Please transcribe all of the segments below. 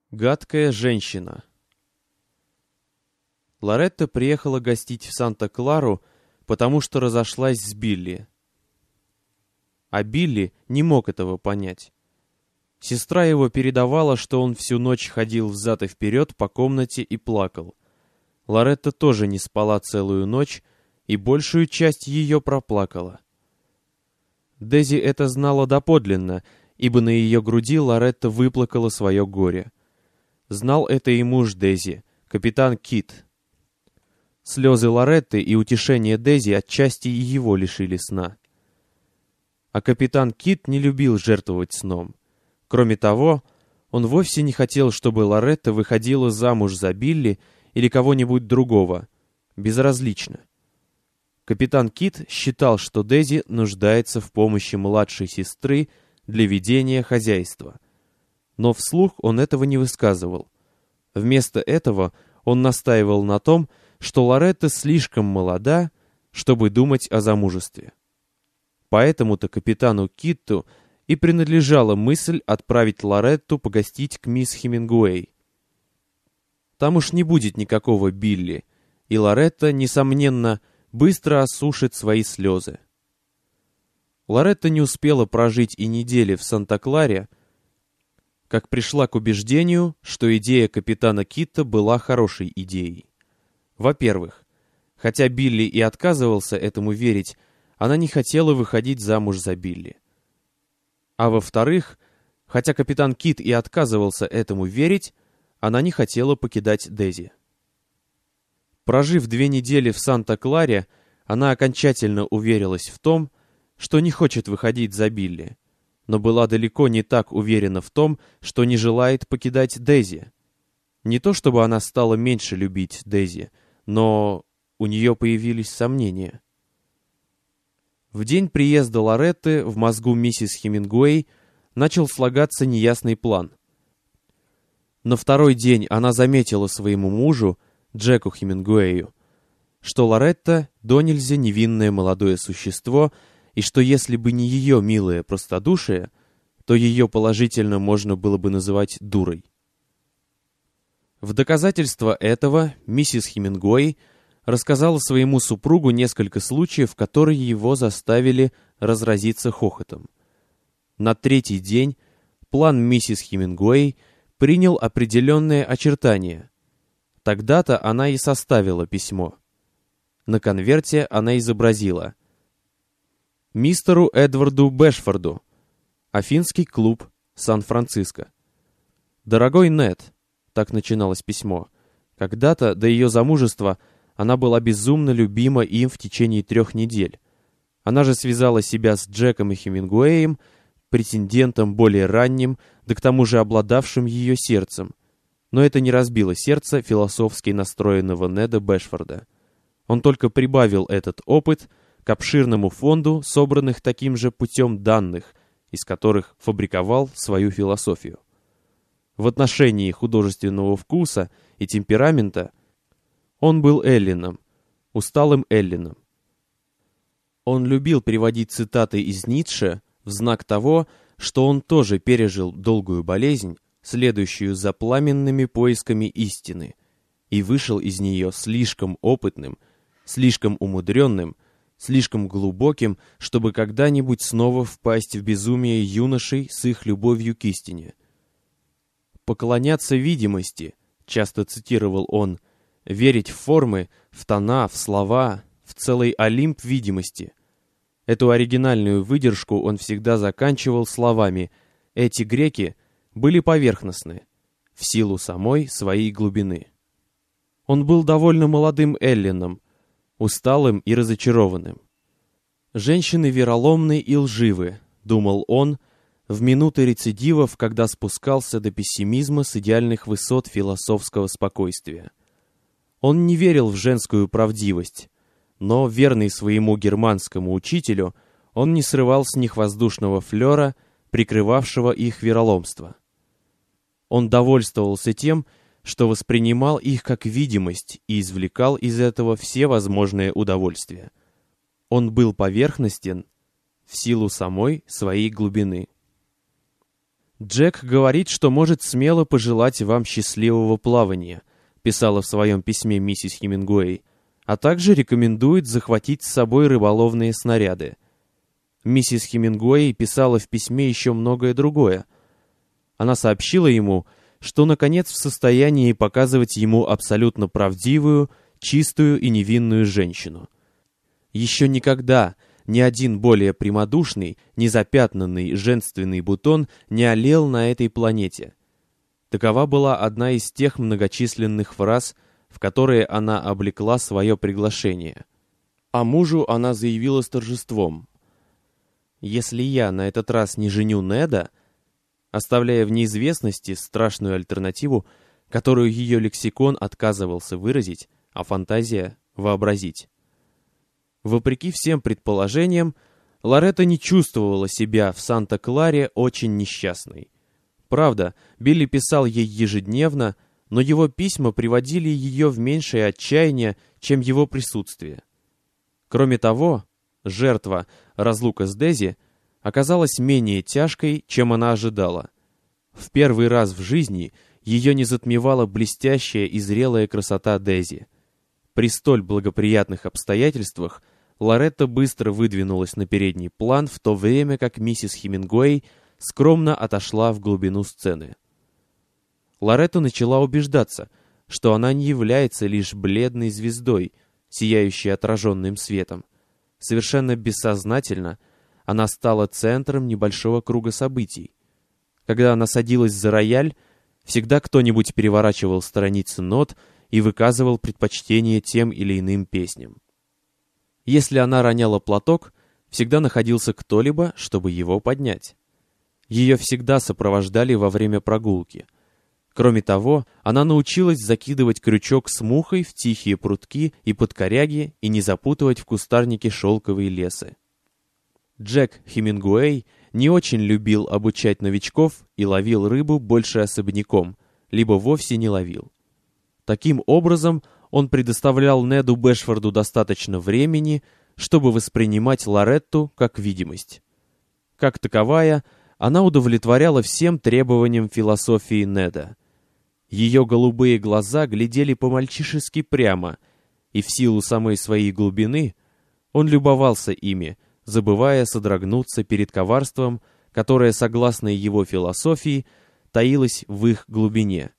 Гадкая женщина. Лоретта приехала гостить в Санта-Клару, потому что разошлась с Билли. А Билли не мог этого понять. Сестра его передавала, что он всю ночь ходил взад и вперед по комнате и плакал. Лоретта тоже не спала целую ночь и большую часть ее проплакала. Дейзи это знала доподлинно, ибо на ее груди Лоретта выплакала свое горе. Знал это и муж Дейзи, капитан Кит. Слезы Лоретты и утешение Дейзи отчасти и его лишили сна. А капитан Кит не любил жертвовать сном. Кроме того, он вовсе не хотел, чтобы Лоретта выходила замуж за Билли или кого-нибудь другого. Безразлично. Капитан Кит считал, что Дейзи нуждается в помощи младшей сестры для ведения хозяйства. Но вслух он этого не высказывал. Вместо этого он настаивал на том, что Лоретта слишком молода, чтобы думать о замужестве. Поэтому-то капитану Китту и принадлежала мысль отправить Лоретту погостить к мисс Хемингуэй. Там уж не будет никакого Билли, и Лоретта, несомненно, быстро осушит свои слезы. Лоретта не успела прожить и недели в Санта-Кларе, как пришла к убеждению, что идея капитана Китта была хорошей идеей. Во-первых, хотя Билли и отказывался этому верить, она не хотела выходить замуж за Билли. А во-вторых, хотя капитан Кит и отказывался этому верить, она не хотела покидать Дейзи. Прожив 2 недели в Санта-Кларе, она окончательно уверилась в том, что не хочет выходить за Билли, но была далеко не так уверена в том, что не желает покидать Дейзи. Не то чтобы она стала меньше любить Дейзи, но у нее появились сомнения. В день приезда Лоретты в мозгу миссис Хемингуэй начал слагаться неясный план. На второй день она заметила своему мужу, Джеку Хемингуэю, что Лоретта донельзя невинное молодое существо, и что если бы не ее милое простодушие, то ее положительно можно было бы называть дурой. В доказательство этого миссис Хемингуэй рассказала своему супругу несколько случаев, которые его заставили разразиться хохотом. На 3-й день план миссис Хемингуэй принял определенные очертания. Тогда-то она и составила письмо. На конверте она изобразила: мистеру Эдварду Бэшфорду, Афинский клуб, Сан-Франциско. Дорогой Нед, так начиналось письмо. Когда-то, до ее замужества, она была безумно любима им в течение 3 недель. Она же связала себя с Джеком и Хемингуэем, претендентом более ранним, да к тому же обладавшим ее сердцем. Но это не разбило сердце философски настроенного Неда Бэшфорда. Он только прибавил этот опыт к обширному фонду собранных таким же путем данных, из которых фабриковал свою философию. В отношении художественного вкуса и темперамента он был эллином, усталым эллином. Он любил приводить цитаты из Ницше в знак того, что он тоже пережил долгую болезнь, следующую за пламенными поисками истины, и вышел из нее слишком опытным, слишком умудренным, слишком глубоким, чтобы когда-нибудь снова впасть в безумие юношей с их любовью к истине. «Поклоняться видимости», часто цитировал он, верить в формы, в тона, в слова, в целый олимп видимости. Эту оригинальную выдержку он всегда заканчивал словами: «Эти греки были поверхностны, в силу самой своей глубины». Он был довольно молодым эллином, усталым и разочарованным. «Женщины вероломны и лживы», — думал он, в минуты рецидивов, когда спускался до пессимизма с идеальных высот философского спокойствия. Он не верил в женскую правдивость, но, верный своему германскому учителю, он не срывал с них воздушного флера, прикрывавшего их вероломство. Он довольствовался тем, что воспринимал их как видимость и извлекал из этого все возможные удовольствия. Он был поверхностен в силу самой своей глубины. «Джек говорит, что может смело пожелать вам счастливого плавания», писала в своем письме миссис Хемингуэй, а также рекомендует захватить с собой рыболовные снаряды. Миссис Хемингуэй писала в письме еще многое другое. Она сообщила ему, что наконец в состоянии показывать ему абсолютно правдивую, чистую и невинную женщину. Еще никогда ни один более прямодушный, незапятнанный женственный бутон не олел на этой планете. Такова была одна из тех многочисленных фраз, в которые она облекла свое приглашение. А мужу она заявила с торжеством: «Если я на этот раз не женю Неда», оставляя в неизвестности страшную альтернативу, которую ее лексикон отказывался выразить, а фантазия — вообразить. Вопреки всем предположениям, Лоретта не чувствовала себя в Санта-Кларе очень несчастной. Правда, Билли писал ей ежедневно, но его письма приводили ее в меньшее отчаяние, чем его присутствие. Кроме того, жертва, разлука с Дейзи, оказалась менее тяжкой, чем она ожидала. В первый раз в жизни ее не затмевала блестящая и зрелая красота Дейзи. При столь благоприятных обстоятельствах Лоретта быстро выдвинулась на передний план, в то время как миссис Хемингуэй скромно отошла в глубину сцены. Лоретта начала убеждаться, что она не является лишь бледной звездой, сияющей отраженным светом. Совершенно бессознательно она стала центром небольшого круга событий. Когда она садилась за рояль, всегда кто-нибудь переворачивал страницы нот и выказывал предпочтение тем или иным песням. Если она роняла платок, всегда находился кто-либо, чтобы его поднять. Ее всегда сопровождали во время прогулки. Кроме того, она научилась закидывать крючок с мухой в тихие прутки и подкоряги и не запутывать в кустарнике шелковые лесы. Джек Хемингуэй не очень любил обучать новичков и ловил рыбу больше особняком, либо вовсе не ловил. Таким образом, он предоставлял Неду Бэшфорду достаточно времени, чтобы воспринимать Лоретту как видимость. Как таковая, она удовлетворяла всем требованиям философии Неда. Ее голубые глаза глядели по-мальчишески прямо, и в силу самой своей глубины он любовался ими, забывая содрогнуться перед коварством, которое, согласно его философии, таилось в их глубине.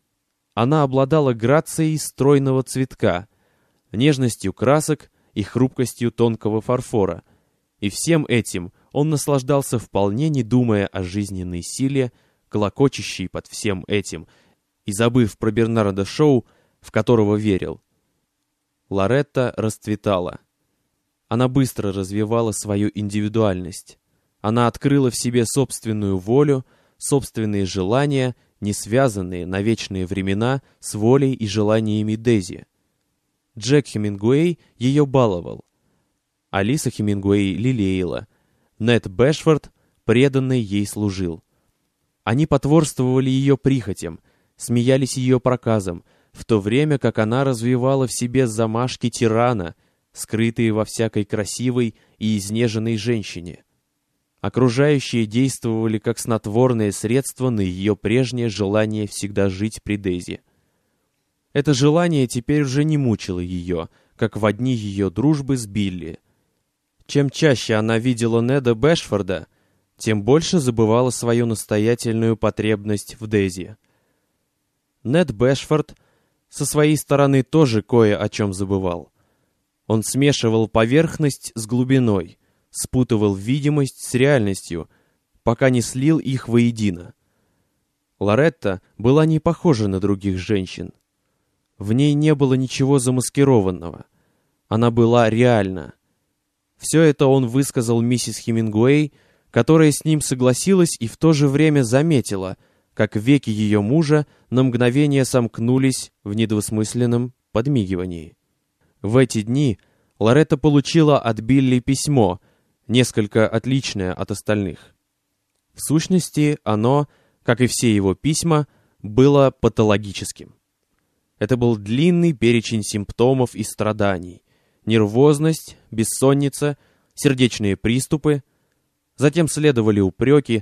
Она обладала грацией стройного цветка, нежностью красок и хрупкостью тонкого фарфора, и всем этим он наслаждался вполне, не думая о жизненной силе, клокочущей под всем этим, и забыв про Бернарда Шоу, в которого верил. Лоретта расцветала. Она быстро развивала свою индивидуальность. Она открыла в себе собственную волю, собственные желания, не связанные на вечные времена с волей и желаниями Дейзи. Джек Хемингуэй ее баловал. Алиса Хемингуэй лелеяла. Нед Бэшфорд преданно ей служил. Они потворствовали ее прихотям, смеялись ее проказам, в то время как она развивала в себе замашки тирана, скрытые во всякой красивой и изнеженной женщине. Окружающие действовали как снотворное средство на ее прежнее желание всегда жить при Дейзи. Это желание теперь уже не мучило ее, как во дни ее дружбы с Билли. Чем чаще она видела Неда Бэшфорда, тем больше забывала свою настоятельную потребность в Дейзи. Нед Бэшфорд со своей стороны тоже кое о чем забывал. Он смешивал поверхность с глубиной, спутывал видимость с реальностью, пока не слил их воедино. Лоретта была не похожа на других женщин. В ней не было ничего замаскированного. Она была реальна. Все это он высказал миссис Хемингуэй, которая с ним согласилась и в то же время заметила, как веки ее мужа на мгновение сомкнулись в недвусмысленном подмигивании. В эти дни Лоретта получила от Билли письмо, несколько отличное от остальных. В сущности, оно, как и все его письма, было патологическим. Это был длинный перечень симптомов и страданий: нервозность, бессонница, сердечные приступы. Затем следовали упреки,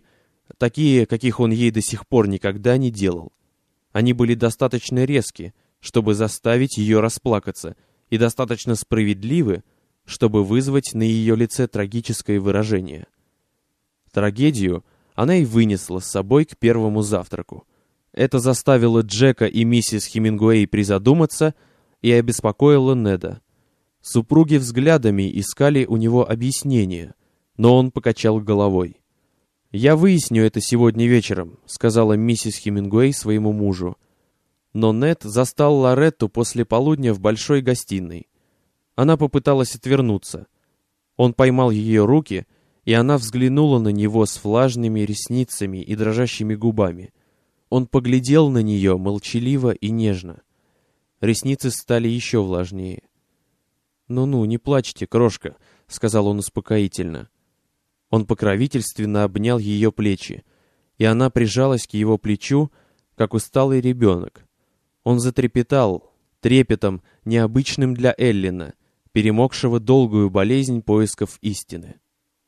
такие, каких он ей до сих пор никогда не делал. Они были достаточно резки, чтобы заставить ее расплакаться, и достаточно справедливы, чтобы вызвать на ее лице трагическое выражение. Трагедию она и вынесла с собой к первому завтраку. Это заставило Джека и миссис Хемингуэй призадуматься и обеспокоило Неда. Супруги взглядами искали у него объяснение, но он покачал головой. «Я выясню это сегодня вечером», — сказала миссис Хемингуэй своему мужу. Но Нед застал Лоретту после полудня в большой гостиной. Она попыталась отвернуться. Он поймал ее руки, и она взглянула на него с влажными ресницами и дрожащими губами. Он поглядел на нее молчаливо и нежно. Ресницы стали еще влажнее. «Ну-ну, не плачьте, крошка», — сказал он успокоительно. Он покровительственно обнял ее плечи, и она прижалась к его плечу, как усталый ребенок. Он затрепетал, трепетом, необычным для Эллина, перемогшего долгую болезнь поисков истины.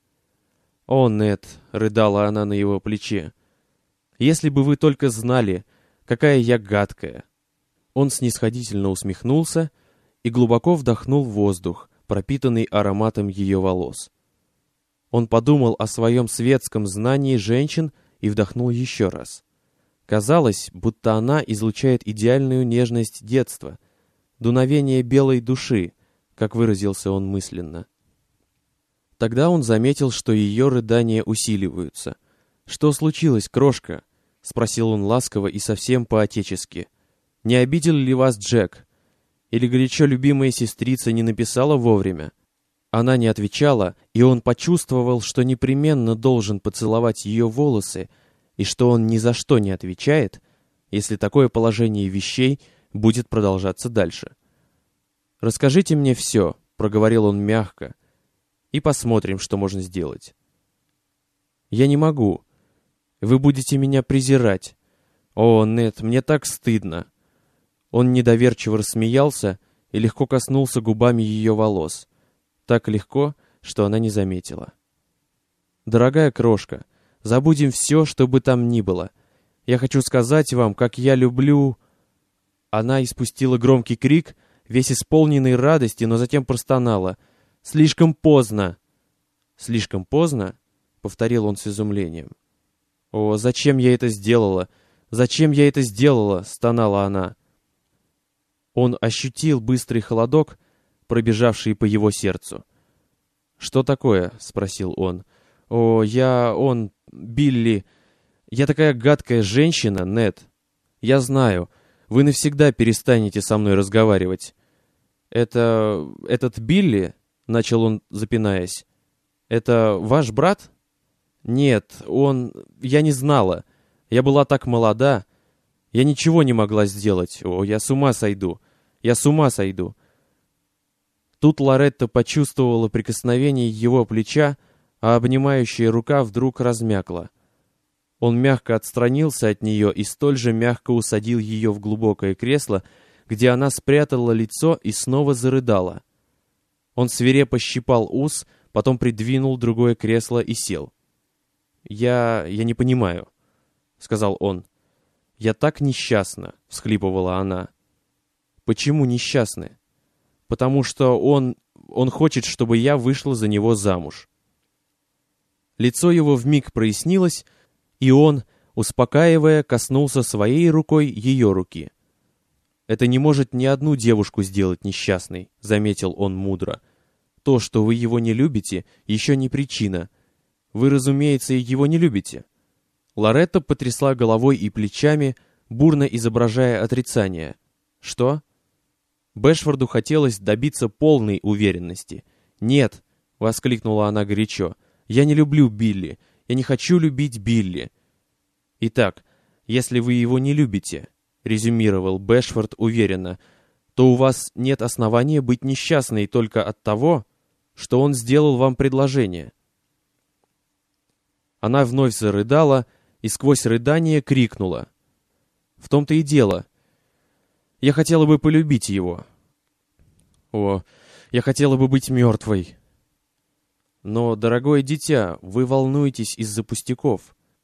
«О, Нед», — рыдала она на его плече, — «если бы вы только знали, какая я гадкая». Он снисходительно усмехнулся и глубоко вдохнул воздух, пропитанный ароматом ее волос. Он подумал о своем светском знании женщин и вдохнул еще раз. Казалось, будто она излучает идеальную нежность детства, дуновение белой души, как выразился он мысленно. Тогда он заметил, что ее рыдания усиливаются. «Что случилось, крошка?» — спросил он ласково и совсем по-отечески. «Не обидел ли вас Джек? Или горячо любимая сестрица не написала вовремя?» Она не отвечала, и он почувствовал, что непременно должен поцеловать ее волосы, и что он ни за что не отвечает, если такое положение вещей будет продолжаться дальше. «Расскажите мне все», — проговорил он мягко, — «и посмотрим, что можно сделать». «Я не могу. Вы будете меня презирать. О, Нед, мне так стыдно». Он недоверчиво рассмеялся и легко коснулся губами ее волос. Так легко, что она не заметила. «Дорогая крошка, забудем все, что бы там ни было. Я хочу сказать вам, как я люблю...» Она испустила громкий крик, весь исполненный радости, но затем простонала. «Слишком поздно!» «Слишком поздно?» — повторил он с изумлением. «О, зачем я это сделала? Зачем я это сделала?» — стонала она. Он ощутил быстрый холодок, пробежавший по его сердцу. «Что такое?» — спросил он. «О, Билли... Я такая гадкая женщина, Нед. Я знаю, вы навсегда перестанете со мной разговаривать. Этот Билли?» — начал он, запинаясь. «Это ваш брат?» «Нет, Я не знала. Я была так молода. Я ничего не могла сделать. О, я с ума сойду. Я с ума сойду». Тут Лоретта почувствовала прикосновение его плеча, а обнимающая рука вдруг размякла. Он мягко отстранился от нее и столь же мягко усадил ее в глубокое кресло, где она спрятала лицо и снова зарыдала. Он свирепо щипал ус, потом придвинул другое кресло и сел. «Я не понимаю», — сказал он. «Я так несчастна», — всхлипывала она. «Почему несчастны?» «Потому что он хочет, чтобы я вышла за него замуж». Лицо его вмиг прояснилось, и он, успокаивая, коснулся своей рукой ее руки. «Это не может ни одну девушку сделать несчастной», — заметил он мудро. «То, что вы его не любите, еще не причина. Вы, разумеется, его не любите». Лоретта потрясла головой и плечами, бурно изображая отрицание. «Что?» Бэшфорду хотелось добиться полной уверенности. «Нет!» — воскликнула она горячо. «Я не люблю Билли. Я не хочу любить Билли». «Итак, если вы его не любите», — резюмировал Бэшфорд уверенно, «то у вас нет основания быть несчастной только от того, что он сделал вам предложение». Она вновь зарыдала и сквозь рыдание крикнула. «В том-то и дело. Я хотела бы полюбить его. О, я хотела бы быть мертвой. Но, дорогое дитя, вы волнуетесь из-за пустяков.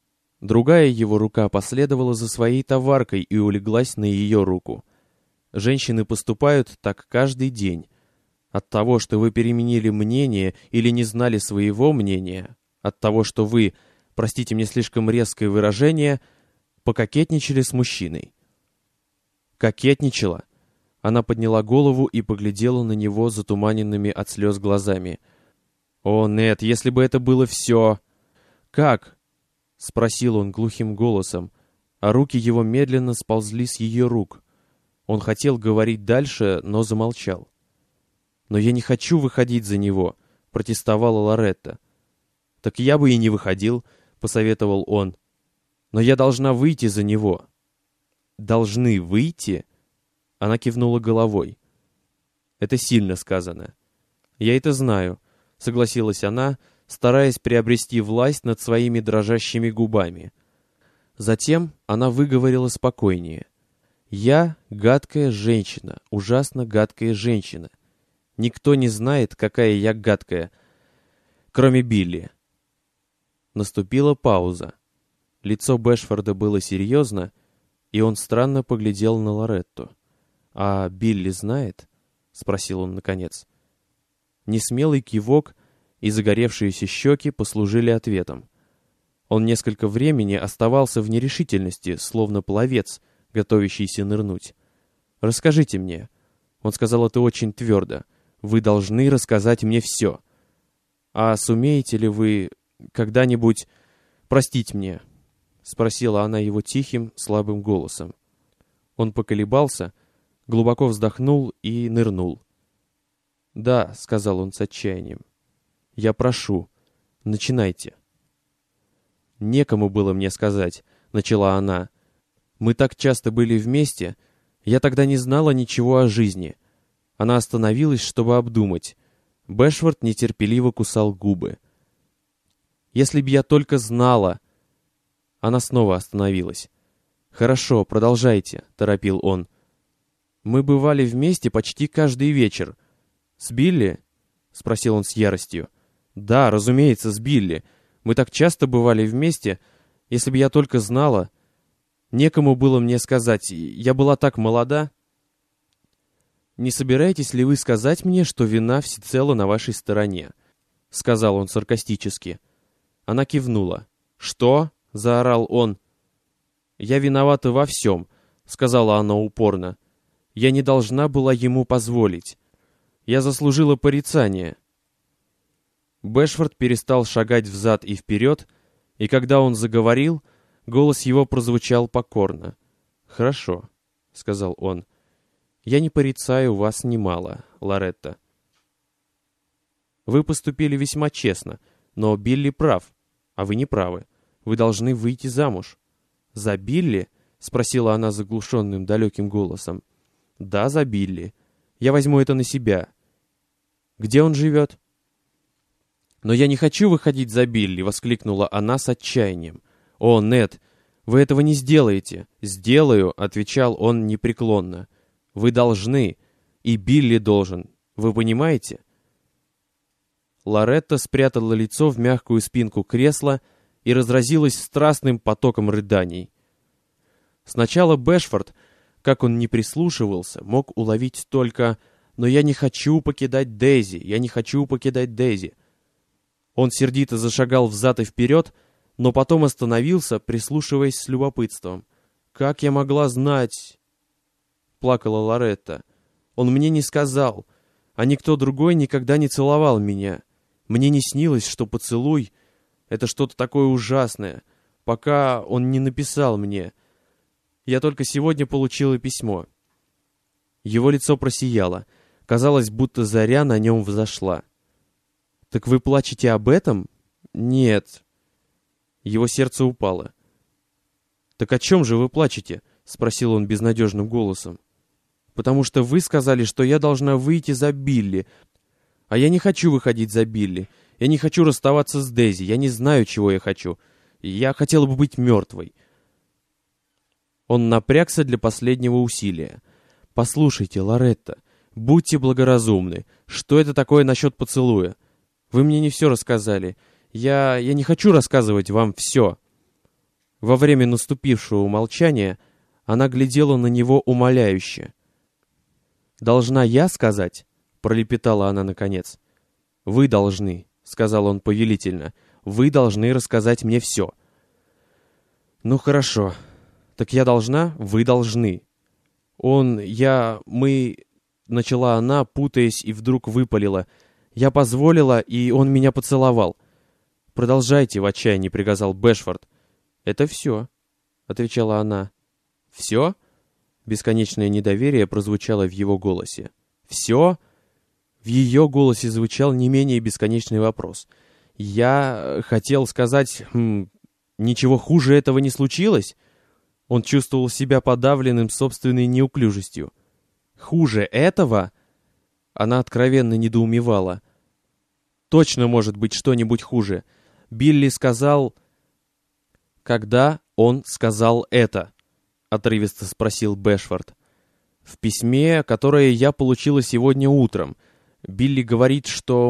Другая его рука последовала за своей товаркой и улеглась на ее руку. Женщины поступают так каждый день. От того, что вы переменили мнение или не знали своего мнения, от того, что вы, простите мне слишком резкое выражение, пококетничали с мужчиной. Кокетничала. Она подняла голову и поглядела на него затуманенными от слез глазами. «О, нет, если бы это было все!» «Как?» — спросил он глухим голосом, а руки его медленно сползли с ее рук. Он хотел говорить дальше, но замолчал. «Но я не хочу выходить за него», — протестовала Лоретта. «Так я бы и не выходил», — посоветовал он. «Но я должна выйти за него». «Должны выйти?» Она кивнула головой. «Это сильно сказано». «Я это знаю», — согласилась она, стараясь приобрести власть над своими дрожащими губами. Затем она выговорила спокойнее. «Я гадкая женщина, ужасно гадкая женщина. Никто не знает, какая я гадкая, кроме Билли». Наступила пауза. Лицо Бэшфорда было серьезно, и он странно поглядел на Лоретту. «А Билли знает?» — спросил он наконец. Несмелый кивок и загоревшиеся щеки послужили ответом. Он несколько времени оставался в нерешительности, словно пловец, готовящийся нырнуть. «Расскажите мне». Он сказал это очень твердо. «Вы должны рассказать мне все. А сумеете ли вы когда-нибудь простить мне?» — спросила она его тихим, слабым голосом. Он поколебался, глубоко вздохнул и нырнул. «Да», — сказал он с отчаянием, — «я прошу, начинайте». «Некому было мне сказать», — начала она. «Мы так часто были вместе, я тогда не знала ничего о жизни». Она остановилась, чтобы обдумать. Бэшфорд нетерпеливо кусал губы. «Если б я только знала...» Она снова остановилась. «Хорошо, продолжайте», — торопил он. «Мы бывали вместе почти каждый вечер. С Билли?» — спросил он с яростью. «Да, разумеется, с Билли. Мы так часто бывали вместе. Если бы я только знала... Некому было мне сказать. Я была так молода». «Не собираетесь ли вы сказать мне, что вина всецело на вашей стороне?» — сказал он саркастически. Она кивнула. «Что?» — заорал он. «Я виновата во всем», — сказала она упорно. «Я не должна была ему позволить. Я заслужила порицание». Бэшфорд перестал шагать взад и вперед, и когда он заговорил, голос его прозвучал покорно. «Хорошо», — сказал он. «Я не порицаю вас немало, Лоретта. Вы поступили весьма честно, но Билли прав, а вы не правы. Вы должны выйти замуж». «За Билли?» — спросила она заглушенным далеким голосом. «Да, за Билли. Я возьму это на себя. Где он живет?» «Но я не хочу выходить за Билли!» — воскликнула она с отчаянием. «О, Нед, вы этого не сделаете!» «Сделаю!» — отвечал он непреклонно. «Вы должны, и Билли должен. Вы понимаете?» Лоретта спрятала лицо в мягкую спинку кресла и разразилась страстным потоком рыданий. Сначала Бэшфорд, как он ни прислушивался, мог уловить только «но я не хочу покидать Дейзи, я не хочу покидать Дейзи». Он сердито зашагал взад и вперед, но потом остановился, прислушиваясь с любопытством. «Как я могла знать?» — плакала Лоретта. «Он мне не сказал, а никто другой никогда не целовал меня. Мне не снилось, что поцелуй — это что-то такое ужасное, пока он не написал мне. Я только сегодня получила письмо». Его лицо просияло. Казалось, будто заря на нем взошла. «Так вы плачете об этом?» «Нет». Его сердце упало. «Так о чем же вы плачете?» — спросил он безнадежным голосом. «Потому что вы сказали, что я должна выйти за Билли. А я не хочу выходить за Билли. Я не хочу расставаться с Дейзи. Я не знаю, чего я хочу. Я хотела бы быть мертвой». Он напрягся для последнего усилия. «Послушайте, Лоретта, будьте благоразумны. Что это такое насчет поцелуя? Вы мне не все рассказали. Я не хочу рассказывать вам все». Во время наступившего молчания она глядела на него умоляюще. «Должна я сказать?» — пролепетала она наконец. «Вы должны», — сказал он повелительно. «Вы должны рассказать мне все». «Ну хорошо. Так я должна? Вы должны». Мы...» — начала она, путаясь, и вдруг выпалила. «Я позволила, и он меня поцеловал». «Продолжайте», — в отчаянии приказал Бэшфорд. «Это все», — отвечала она. «Все?» — бесконечное недоверие прозвучало в его голосе. «Все?» В ее голосе звучал не менее бесконечный вопрос. «Я хотел сказать... ничего хуже этого не случилось?» Он чувствовал себя подавленным собственной неуклюжестью. «Хуже этого?» Она откровенно недоумевала. «Точно может быть что-нибудь хуже. Билли сказал...» «Когда он сказал это?» — отрывисто спросил Бэшфорд. «В письме, которое я получила сегодня утром. Билли говорит, что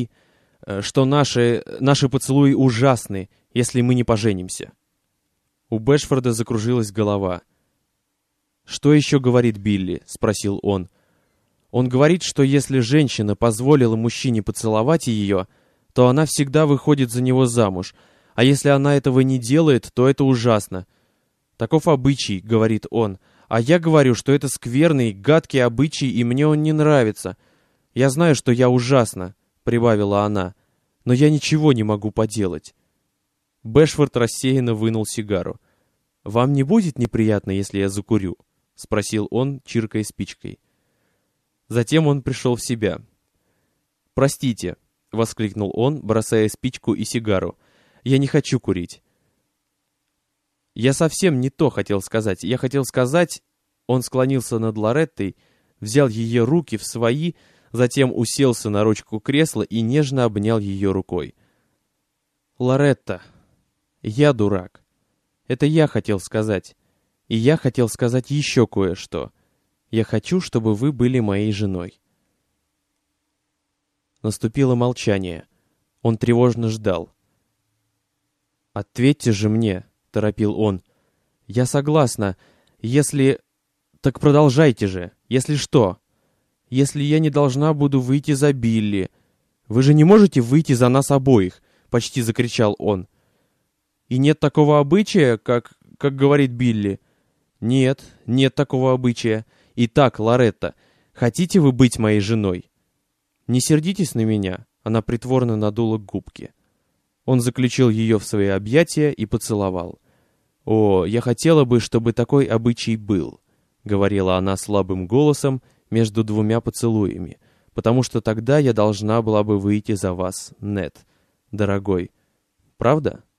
наши поцелуи ужасны, если мы не поженимся». У Бэшфорда закружилась голова. «Что еще говорит Билли?» — спросил он. «Он говорит, что если женщина позволила мужчине поцеловать ее, то она всегда выходит за него замуж, а если она этого не делает, то это ужасно. Таков обычай», — говорит он, — «а я говорю, что это скверный, гадкий обычай, и мне он не нравится. Я знаю, что я ужасна», — прибавила она, — «но я ничего не могу поделать». Бэшфорд рассеянно вынул сигару. «Вам не будет неприятно, если я закурю?» — спросил он, чиркая спичкой. Затем он пришел в себя. «Простите», — воскликнул он, бросая спичку и сигару, — «я не хочу курить». «Я совсем не то хотел сказать. Я хотел сказать...» Он склонился над Лореттой, взял ее руки в свои, затем уселся на ручку кресла и нежно обнял ее рукой. «Лоретта, я дурак. Это я хотел сказать. И я хотел сказать еще кое-что. Я хочу, чтобы вы были моей женой». Наступило молчание. Он тревожно ждал. «Ответьте же мне», — торопил он. «Я согласна. Если... Так продолжайте же. Если что? Если я не должна буду выйти за Билли. Вы же не можете выйти за нас обоих», — почти закричал он. «И нет такого обычая, как говорит Билли?» «Нет, нет такого обычая. Итак, Лоретта, хотите вы быть моей женой?» «Не сердитесь на меня», — она притворно надула губки. Он заключил ее в свои объятия и поцеловал. «О, я хотела бы, чтобы такой обычай был», — говорила она слабым голосом между двумя поцелуями, «потому что тогда я должна была бы выйти за вас, Нед, дорогой. Правда?»